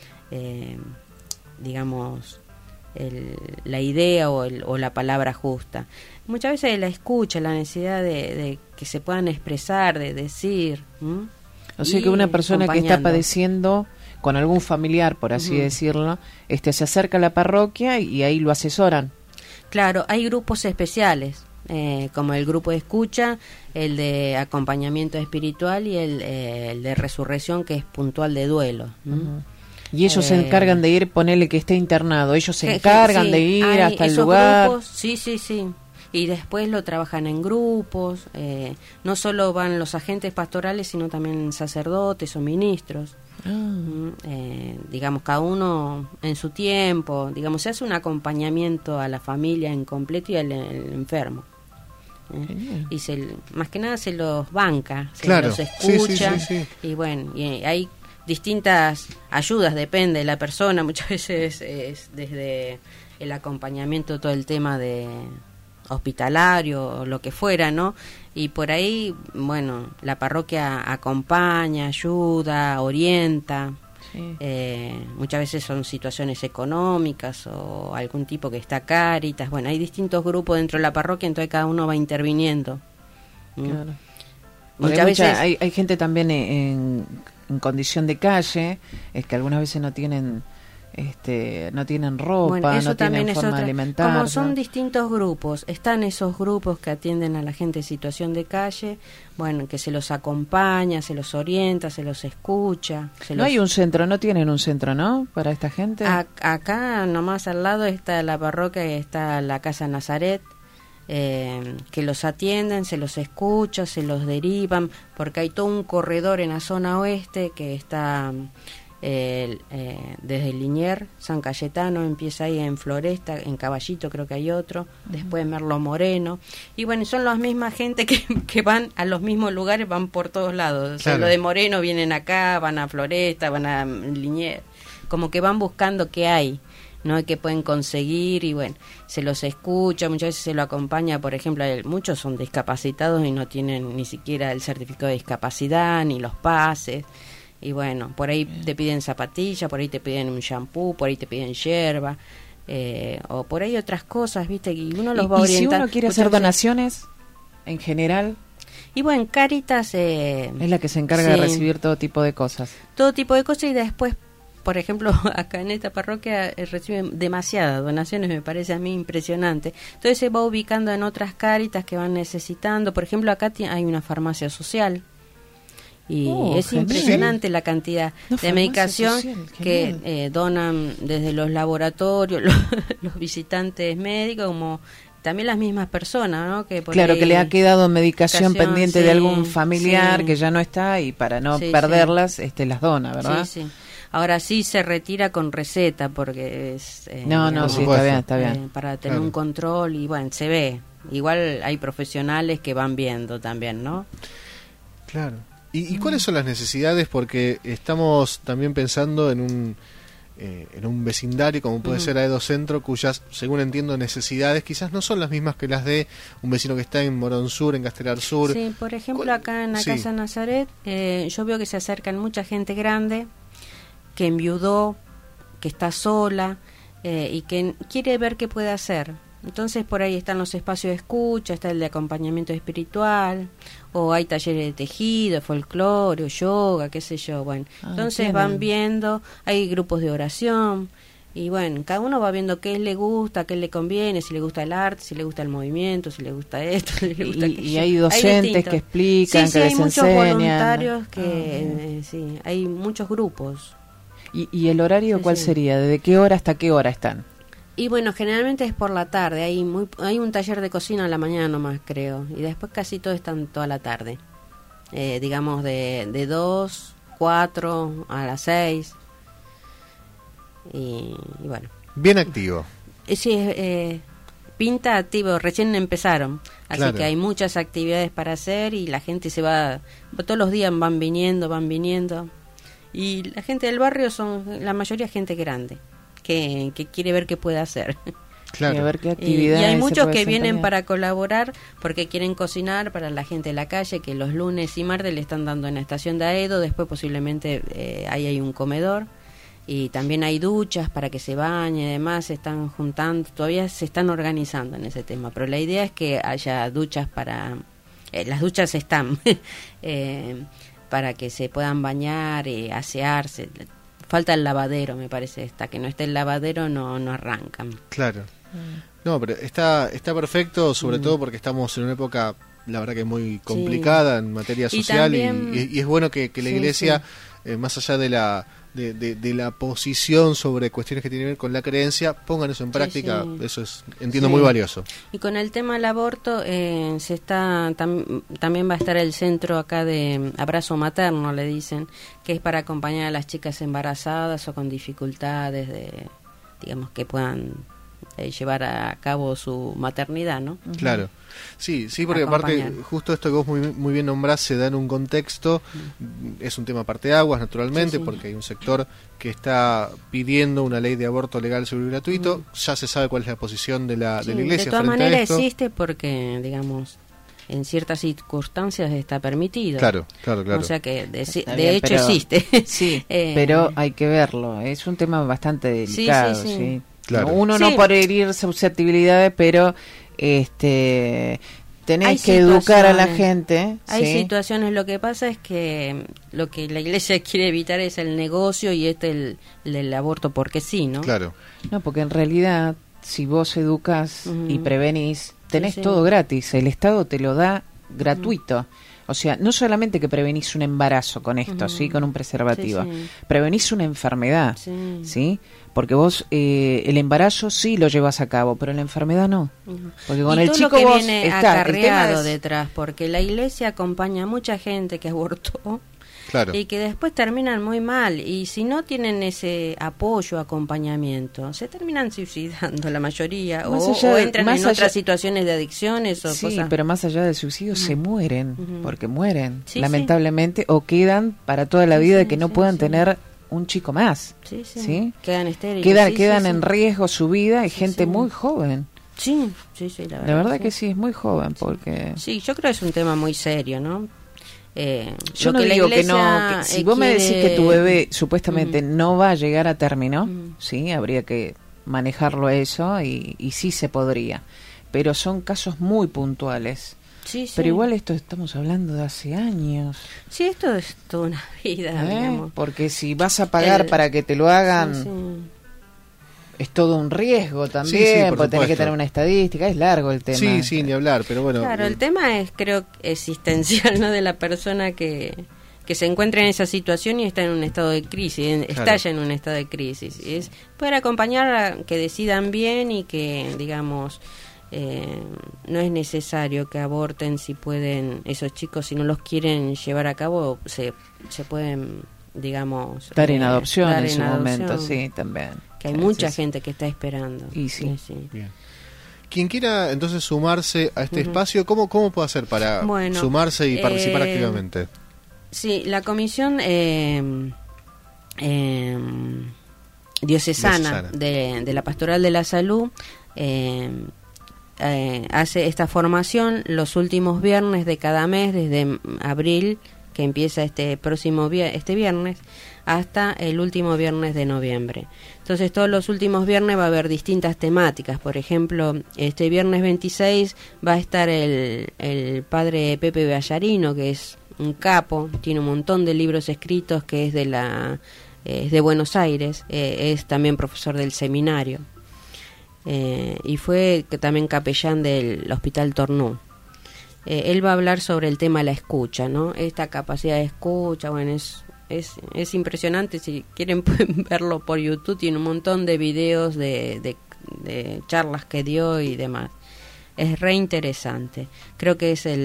digamos, la idea o la palabra justa. Muchas veces la escucha, la necesidad de que se puedan expresar, de decir. O sea que una persona que está acompañando. padeciendo con algún familiar, por así decirlo, se acerca a la parroquia y ahí lo asesoran. Claro, hay grupos especiales, como el grupo de escucha, el de acompañamiento espiritual y el de resurrección, que es puntual de duelo. Y ellos se encargan de ir, ponerle que esté internado, ellos se Que- encargan sí, de ir hay hasta el esos lugar. grupos, sí. Y después lo trabajan en grupos, no solo van los agentes pastorales, sino también sacerdotes o ministros. Digamos, cada uno en su tiempo, digamos, se hace un acompañamiento a la familia en completo y al enfermo. Genial. Y más que nada se los banca, se Claro, los sí, escucha, sí. y bueno, y hay distintas ayudas, depende de la persona, muchas veces es desde el acompañamiento, todo el tema de hospitalario o lo que fuera, ¿no? Y por ahí, bueno, la parroquia acompaña, ayuda, orienta. Sí. Muchas veces son situaciones económicas o algún tipo que está Cáritas. Bueno, hay distintos grupos dentro de la parroquia, entonces cada uno va interviniendo. Claro. Muchas Porque veces hay gente también en condición de calle, es que algunas veces no tienen ropa, bueno, eso no también tienen es forma otra. de alimentar. Como son distintos grupos, están esos grupos que atienden a la gente en situación de calle, bueno, que se los acompaña, se los orienta, se los escucha. No hay un centro, no tienen un centro, ¿no? Para esta gente. Acá nomás al lado está la parroquia y está la Casa Nazaret, que los atienden, se los escucha, se los derivan, porque hay todo un corredor en la zona oeste que está desde Liniers, San Cayetano, empieza ahí en Floresta, en Caballito creo que hay otro, después Merlo Moreno, y bueno, son las mismas gente que van a los mismos lugares, van por todos lados. O sea, Claro. los de Moreno vienen acá, van a Floresta, van a Liniers, como que van buscando qué hay, ¿no? Que pueden conseguir, y bueno, se los escucha, muchas veces se lo acompaña, por ejemplo, muchos son discapacitados y no tienen ni siquiera el certificado de discapacidad, ni los pases, y bueno, por ahí te piden zapatillas, por ahí te piden un shampoo, por ahí te piden yerba, o por ahí otras cosas, ¿viste? Y uno los va y si orientando. uno quiere hacer Muchas veces- donaciones, en general, Y bueno, Cáritas... es la que se encarga de sí. recibir todo tipo de cosas. Todo tipo de cosas, y después, por ejemplo, acá en esta parroquia reciben demasiadas donaciones, me parece a mí impresionante. Entonces se va ubicando en otras Cáritas que van necesitando. Por ejemplo, acá hay una farmacia social y es genial. impresionante la cantidad Una de farmacia medicación social, que genial. donan desde los laboratorios, los visitantes médicos, como también las mismas personas, ¿no? Que por Claro, ahí- que le ha quedado medicación medicación, pendiente sí, de algún familiar sí. que ya no está, y para no Sí, perderlas, las dona, ¿verdad? Sí, sí. Ahora sí se retira con receta porque es... No, digamos, sí, supuesto. está bien. para tener Claro. un control, y bueno, se ve. Igual hay profesionales que van viendo también, ¿no? Claro. ¿Y cuáles son las necesidades? Porque estamos también pensando en un vecindario como puede ser Aedo Centro, cuyas, según entiendo, necesidades quizás no son las mismas que las de un vecino que está en Morón Sur, en Castelar Sur. Sí, por ejemplo, ¿Cuál? acá en la Sí. Casa Nazaret, yo veo que se acercan mucha gente grande que enviudó, que está sola y que quiere ver qué puede hacer. Entonces por ahí están los espacios de escucha, está el de acompañamiento espiritual, o hay talleres de tejido, folclore, o yoga, qué sé yo. Bueno, entonces tienen. van viendo, hay grupos de oración, Y bueno, cada uno va viendo qué le gusta, qué le conviene, si le gusta el arte, si le gusta el movimiento, si le gusta esto, si le gusta aquello. Y hay docentes distintos. que explican, sí, que hay les muchos enseñan. voluntarios que, sí, hay muchos grupos. ¿Y el horario Sí, cuál sí. sería? ¿Desde qué hora hasta qué hora están? Y bueno, generalmente es por la tarde, hay un taller de cocina a la mañana nomás, creo, y después casi todos están toda la tarde, digamos de 2, 4 a las 6, y bueno. Bien activo. Sí, pinta activo, recién empezaron, así Claro. que hay muchas actividades para hacer y la gente se va, todos los días van viniendo, y la gente del barrio son la mayoría gente grande, que quiere ver qué puede hacer. Claro. Y a ver qué Y actividades hay se muchos puede que vienen desempeñar. para colaborar porque quieren cocinar para la gente de la calle, que los lunes y martes le están dando en la estación de Aedo, después posiblemente ahí hay un comedor, y también hay duchas para que se bañe, además se están juntando, todavía se están organizando en ese tema, pero la idea es que haya duchas para, las duchas están, para que se puedan bañar, asearse. Falta el lavadero, me parece, hasta que no esté el lavadero no arrancan. Claro. No, pero está perfecto, sobre todo porque estamos en una época, la verdad que muy complicada en materia Y social, también- y es bueno que la Sí, iglesia, más allá de la posición sobre cuestiones que tienen que ver con la creencia, pongan eso en práctica. sí. Eso es, entiendo, Sí. muy valioso. Y con el tema del aborto, se está también va a estar el centro acá de abrazo materno, le dicen, que es para acompañar a las chicas embarazadas o con dificultades digamos, que puedan llevar a cabo su maternidad, ¿no? Claro. Sí, porque aparte, Acompañar. justo esto que vos muy bien nombrás se da en un contexto, es un tema parteaguas, naturalmente, Sí, sí. porque hay un sector que está pidiendo una ley de aborto legal, seguro y gratuito. Ya se sabe cuál es la posición de la Sí, iglesia de todas frente a maneras esto. existe porque, digamos, en ciertas circunstancias está permitido. Claro. O sea que Está de bien, hecho pero- existe. Sí, Eh, pero hay que verlo. Es un tema bastante delicado, sí, sí. ¿sí? Claro. Uno Sí. no por herir susceptibilidades, pero tenés Hay que educar a la situaciones. gente. Hay ¿sí? situaciones, lo que pasa es que lo que la iglesia quiere evitar es el negocio y el aborto porque sí, ¿no? Claro. No, porque en realidad, si vos educas Ujú. y prevenís, tenés Sí, sí. todo gratis. El Estado te lo da gratuito. O sea, no solamente que prevenís un embarazo con esto, Ujú. ¿sí? Con un preservativo. Sí, sí. Prevenís una enfermedad, Sí. ¿sí? Porque vos el embarazo sí lo llevas a cabo, pero la enfermedad no. Ujú. Porque con y el todo chico lo que vos viene está, el tema acarreado es- detrás, porque la iglesia acompaña a mucha gente que abortó Claro. y que después terminan muy mal, y si no tienen ese apoyo, acompañamiento, se terminan suicidando la mayoría, Más o allá de- entran más en allá- otras situaciones de adicciones o Sí, cosas. pero más allá del suicidio se mueren, Ujú. porque mueren, Sí, lamentablemente, o quedan para toda la Sí, vida de sí, que no sí, puedan sí. tener un chico más. Sí, sí. ¿Sí? Quedan estériles. Quedan sí, sí, en sí. riesgo su vida y Sí, gente sí. muy joven. Sí, la verdad. La verdad que sí, es muy joven, porque... Sí, yo creo que es un tema muy serio, ¿no? Yo lo no la digo que no, iglesia, que si vos me decís quiere- que tu bebé supuestamente Ujú. no va a llegar a término, Ujú. sí, habría que manejarlo eso y sí se podría. Pero son casos muy puntuales. Sí, sí. Pero igual esto estamos hablando de hace años. Sí, esto es toda una vida, ¿eh? digamos. Porque si vas a pagar El- para que te lo hagan, Sí, sí. es todo un riesgo Sí, también, por porque tenés que supuesto. tener una estadística, es largo el tema. Sí, ni hablar, pero bueno. Claro, el tema es, creo, existencial, ¿no? De la persona que se encuentra en esa situación y está en un estado de crisis, estalla en un estado de crisis. Y es poder acompañar a que decidan bien y que, digamos, no es necesario que aborten si pueden, esos chicos, si no los quieren llevar a cabo, se pueden, digamos... Dar en adopción dar en su adopción. momento, sí, también. Que hay Sí, mucha sí, sí. gente que está esperando. Y sí. Bien. Quien quiera entonces sumarse a este Ujú. espacio, ¿cómo puede hacer para Bueno, sumarse y participar eh, activamente? Sí, la comisión diocesana de la Pastoral de la Salud hace esta formación los últimos viernes de cada mes, desde abril, que empieza este viernes, hasta el último viernes de noviembre. Entonces todos los últimos viernes va a haber distintas temáticas. Por ejemplo, este viernes 26 va a estar el padre Pepe Ballarino, que es un capo, tiene un montón de libros escritos, que es de la es de Buenos Aires, es también profesor del seminario, y fue también capellán del Hospital Tornú. Él va a hablar sobre el tema de la escucha, ¿no? Esta capacidad de escucha, bueno, es impresionante. Si quieren pueden verlo por YouTube, tiene un montón de videos de charlas que dio y demás. Es re interesante. Creo que es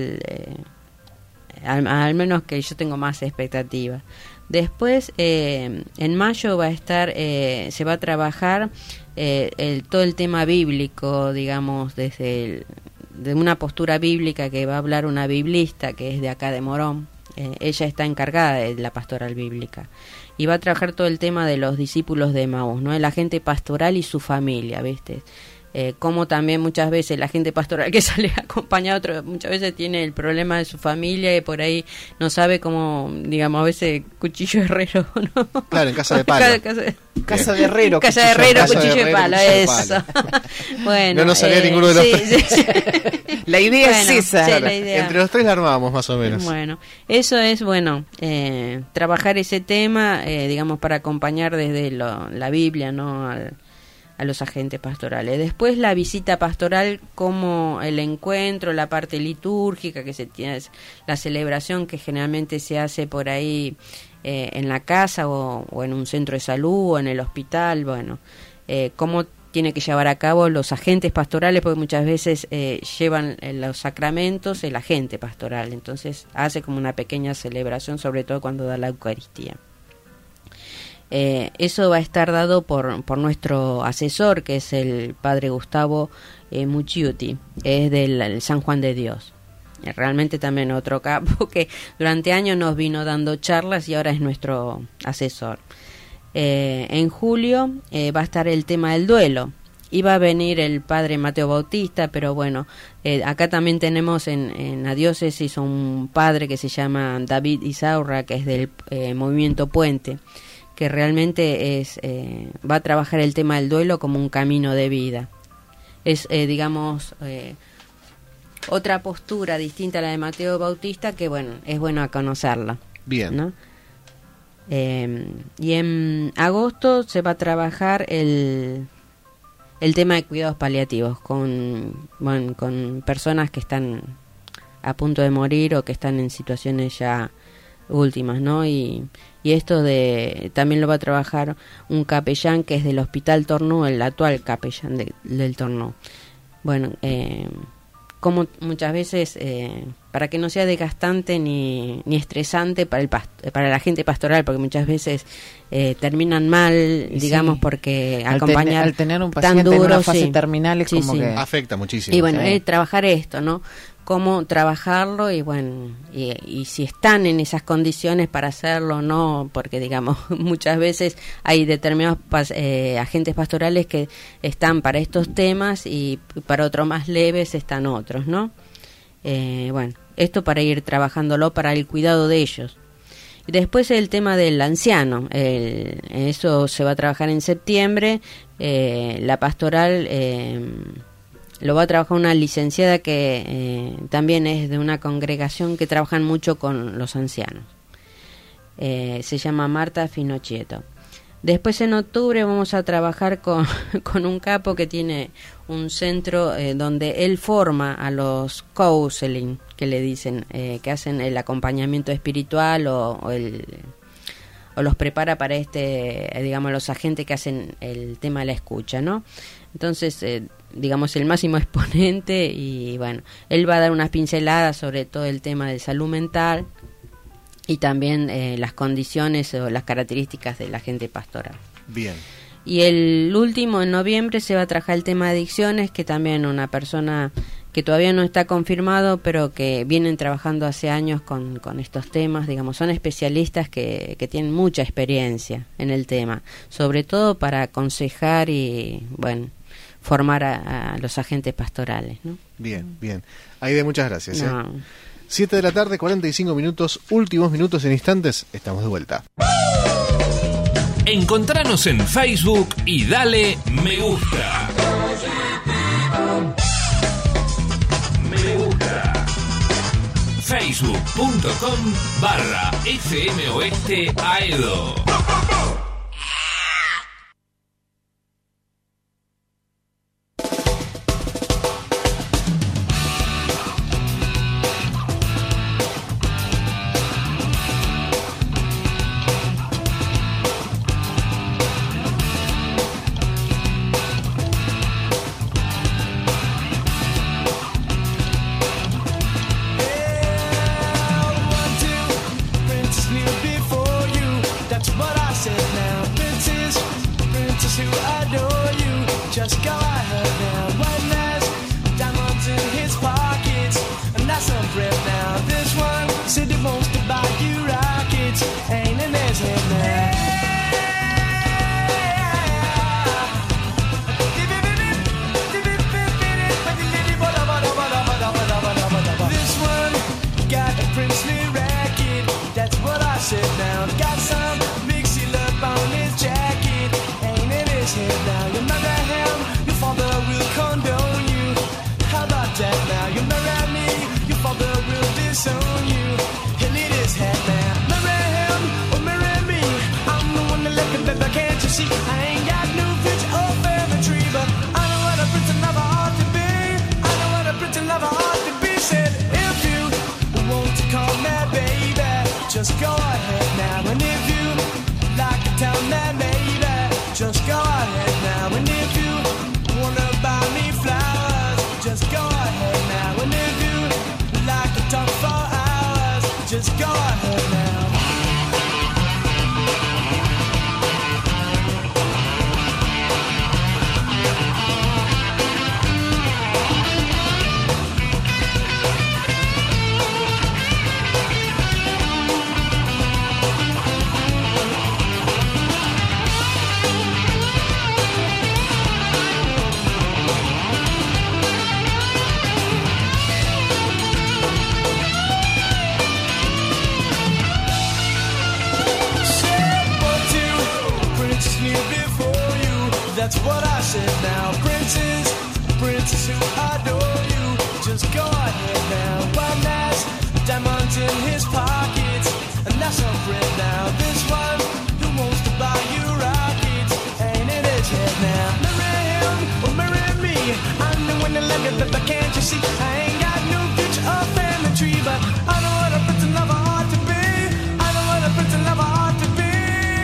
al menos que yo tengo más expectativas. Después, en mayo va a estar, se va a trabajar todo el tema bíblico, digamos, de una postura bíblica que va a hablar una biblista que es de acá de Morón. Ella está encargada de la pastoral bíblica y va a trabajar todo el tema de los discípulos de Emaús, ¿no? El agente pastoral y su familia, ¿viste? Como también muchas veces la gente pastoral que sale acompañado muchas veces tiene el problema de su familia y por ahí no sabe cómo, digamos, a veces cuchillo herrero, ¿no? Claro, en casa de palo. Casa de herrero, casa de herrero, cuchillo de palo, eso. Bueno, no salía ninguno de los tres. Sí. La idea es esa. Claro, la idea. Entre los tres la armábamos más o menos. Bueno, eso es, trabajar ese tema, digamos, para acompañar desde la Biblia, ¿no? A los agentes pastorales. Después la visita pastoral, como el encuentro, la parte litúrgica que se tiene, la celebración que generalmente se hace por ahí en la casa o en un centro de salud o en el hospital, bueno, cómo tiene que llevar a cabo los agentes pastorales, porque muchas veces llevan los sacramentos el agente pastoral, entonces hace como una pequeña celebración, sobre todo cuando da la Eucaristía. Eso va a estar dado por nuestro asesor, que es el padre Gustavo Mucciuti, es del San Juan de Dios. Realmente también otro capo que durante años nos vino dando charlas y ahora es nuestro asesor. En julio va a estar el tema del duelo. Iba a venir el padre Mateo Bautista, pero bueno, acá también tenemos en la diócesis un padre que se llama David Isaurra, que es del Movimiento Puente, que realmente va a trabajar el tema del duelo como un camino de vida. Es, digamos, otra postura distinta a la de Mateo Bautista, que bueno, es bueno conocerla. Bien. ¿No? Y en agosto se va a trabajar el tema de cuidados paliativos con personas que están a punto de morir o que están en situaciones ya últimas, ¿no? Y esto también lo va a trabajar un capellán que es del Hospital Tornú, el actual capellán del Tornú. Bueno, como muchas veces, para que no sea desgastante ni estresante para la gente pastoral, porque muchas veces terminan mal, digamos, sí, porque acompañar al tener un paciente tan duro, en una fase sí, terminal es como sí. que afecta muchísimo. Y bueno, sí, trabajar esto, ¿no? Cómo trabajarlo y bueno, y si están en esas condiciones para hacerlo, no, porque digamos muchas veces hay determinados agentes pastorales que están para estos temas y para otros más leves están otros, ¿no? Bueno, esto para ir trabajándolo para el cuidado de ellos. Y después el tema del anciano, eso se va a trabajar en septiembre, la pastoral lo va a trabajar una licenciada que también es de una congregación que trabajan mucho con los ancianos. Se llama Marta Finocchieto. Después en octubre vamos a trabajar con un capo que tiene un centro donde él forma a los counseling, que le dicen, que hacen el acompañamiento espiritual o los prepara para digamos, los agentes que hacen el tema de la escucha, ¿no? Entonces, digamos, el máximo exponente y bueno, él va a dar unas pinceladas sobre todo el tema de salud mental y también las condiciones o las características de la gente pastoral. Bien. Y el último, en noviembre, se va a trabajar el tema de adicciones, que también una persona que todavía no está confirmado, pero que vienen trabajando hace años con estos temas, digamos, son especialistas que tienen mucha experiencia en el tema, sobre todo para aconsejar y, bueno, formar a los agentes pastorales, ¿no? Bien, bien. Aide, muchas gracias. No. 7 de la tarde, 45 minutos, últimos minutos en instantes, estamos de vuelta. Encontranos en Facebook y dale me gusta. Me gusta. Facebook.com/FM Oeste Aedo. adore you. Just go ahead now. One last diamonds in his pockets, and that's some bread now. This one said he wants to buy you rockets, ain't in his head now. This one got a princely racket, that's what I said now. Got some mixy love on his jacket, ain't in his head now. You marry him, your father will condone you. How about that now? You marry me, your father will disown you. He'll need his head now. Marry him or marry me, I'm the one that left it, baby, can't you see? I ain't got no future or family tree, but I know what a prince and lover ought to be. I know what a prince and lover ought to be. Said if you want to call me baby, just go ahead now. And if you like to tell me maybe, just go ahead now. And if you wanna buy me flowers, just go ahead now. And if you like to talk for hours, just go ahead now. That's what I said now. Princes who adore you, just go ahead now. One has diamonds in his pockets, and that's a friend now. This one who wants to buy you rockets, ain't in his head now. Marry him or marry me, I'm the one that left it, but can't you see? I ain't got no future or family tree, but I know what a prince and lover ought to be. I know what a prince and lover ought to be.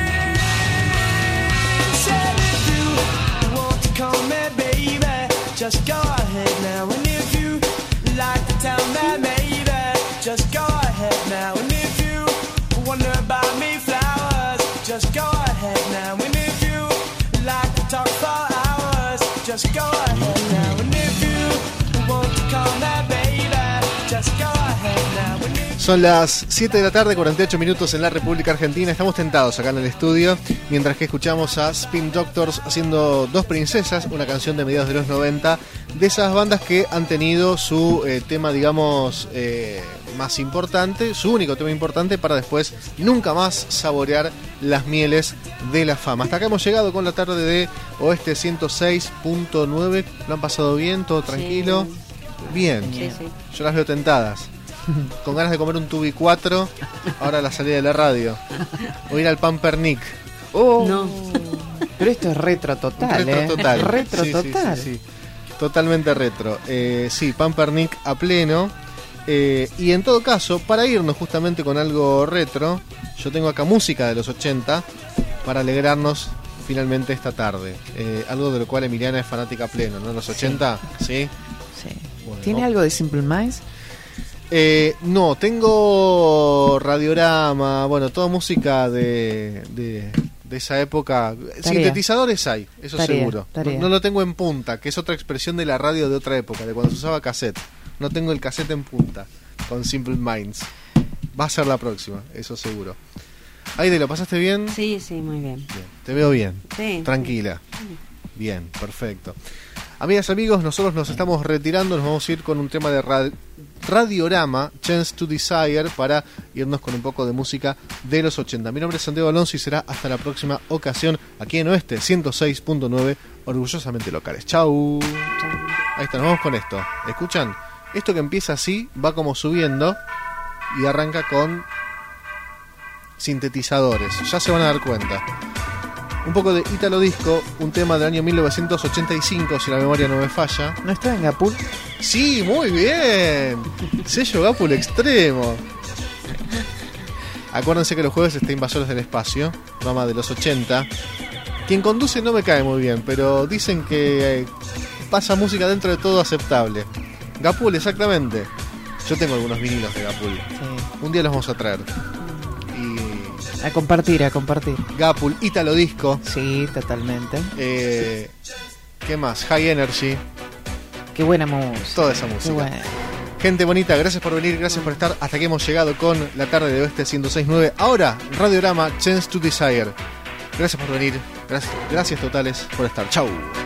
Said if you want to call me baby, just go ahead now. And if you like to tell me maybe, just go ahead now. And if you wanna buy me flowers, just go ahead now. And if you like to talk for hours, just go ahead now. And if you want to call me baby, just go ahead now. And if Son las 7 de la tarde, 48 minutos en la República Argentina. Estamos tentados acá en el estudio, mientras que escuchamos a Spin Doctors haciendo Dos Princesas, una canción de mediados de los 90, de esas bandas que han tenido su tema, digamos, más importante, su único tema importante, para después nunca más saborear las mieles de la fama. Hasta acá hemos llegado con la tarde de Oeste 106.9. ¿Lo han pasado bien? ¿Todo tranquilo? Sí. Bien. Sí, sí. Yo las veo tentadas, con ganas de comer un Tubi 4 ahora a la salida de la radio, o ir al Pampernick. No. Pero esto es retro total, Retro total. Retro Sí, total. sí. Totalmente retro. Sí, Pampernick a pleno. Y en todo caso, para irnos justamente con algo retro, yo tengo acá música de los 80 para alegrarnos finalmente esta tarde. Algo de lo cual Emiliana es fanática a pleno, ¿no? Los 80, ¿sí? Sí. Bueno, ¿Tiene ¿no? algo de Simple Minds? No, tengo Radiorama, bueno, toda música de esa época. Sintetizadores hay, eso Tarea, seguro. tarea. No lo tengo en punta, que es otra expresión de la radio de otra época, de cuando se usaba cassette. No tengo el cassette en punta con Simple Minds. Va a ser la próxima, eso seguro. Aide, ¿lo pasaste bien? Sí, sí, muy bien. Bien, te veo bien. Sí. Tranquila. Bien, perfecto. Amigas, amigos, nosotros nos estamos retirando. Nos vamos a ir con un tema de Radiorama, Chance to Desire, para irnos con un poco de música de los 80. Mi nombre es Santiago Alonso y será hasta la próxima ocasión aquí en Oeste 106.9, orgullosamente locales. Chau. Ahí está, nos vamos con esto. ¿Escuchan? Esto que empieza así, va como subiendo y arranca con sintetizadores. Ya se van a dar cuenta. Un poco de Italo Disco, un tema del año 1985, si la memoria no me falla. ¿No está en Gapul? Sí, muy bien. Sello Gapul extremo. Acuérdense que los jueves está Invasores del Espacio, programa de los 80. Quien conduce no me cae muy bien, pero dicen que pasa música dentro de todo aceptable. Gapul, exactamente. Yo tengo algunos vinilos de Gapul. Sí. Un día los vamos a traer. Y A compartir, a compartir. Gapul, Italo Disco. Sí, totalmente. ¿Qué más? High Energy. Qué buena música. Toda esa música. Qué buena. Gente bonita, gracias por venir, gracias por estar. Hasta que hemos llegado con la tarde de Oeste 106.9. Ahora, Radiorama, Chance to Desire. Gracias por venir. Gracias totales por estar. Chau.